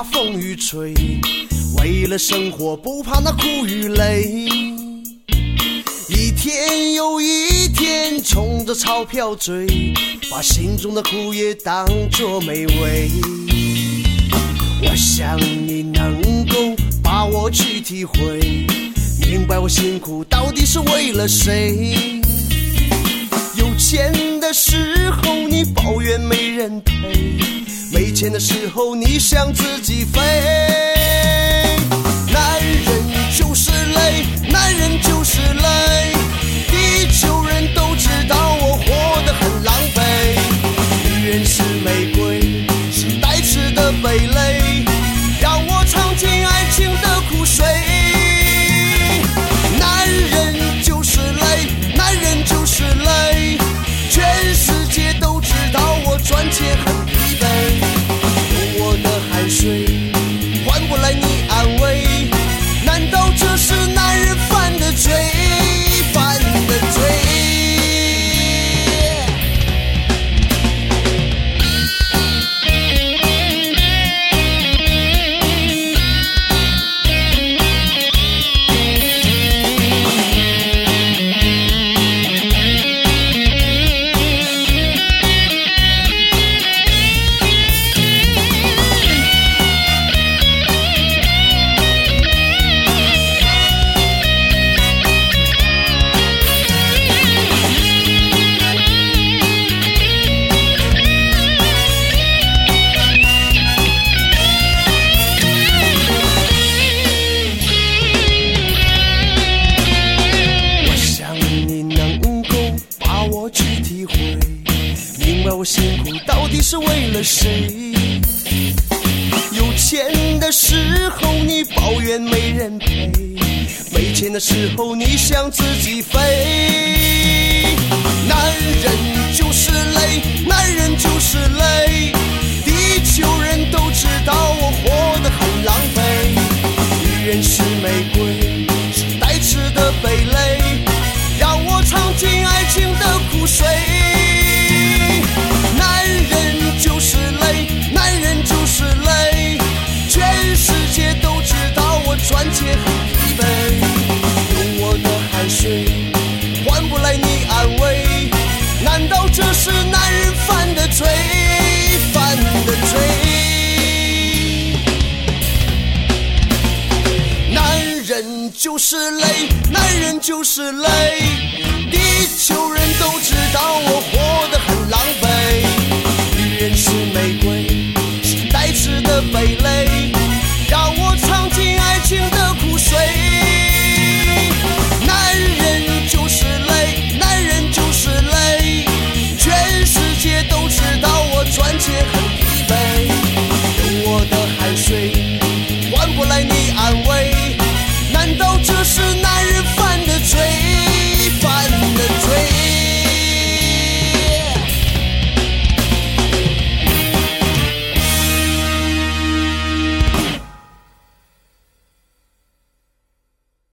怕风雨吹，为了生活不怕那苦与累，一天又一天冲着钞票追，把心中的苦也当作美味。我想你能够把我去体会，明白我辛苦到底是为了谁。有钱的时候你抱怨没人陪，没钱的时候你想自己飞。男人就是累，男人就是累，地球人都知道我活得很狼狈。女人是玫瑰，是带刺的蓓蕾，让我尝尽爱情的苦水。男人就是累，男人就是累，全世界都知道我赚钱很疲惫，用我的汗水换不来你安慰，难道这是男人犯的罪？犯的罪。我辛苦到底是为了谁？有钱的时候你抱怨没人陪，没钱的时候你想自己飞。男人就是累，男人就是累，地球人都知道我活得很狼狈。女人是玫瑰，是带刺的蓓蕾，让我尝尽爱情的苦水。男人就是累，男人就是累，全世界都知道我赚钱很疲惫，用我的汗水换不来你安慰，难道这是男人犯的罪？犯的罪。男人就是累，男人就是累，地球人都知道我活得很狼狈。女人是玫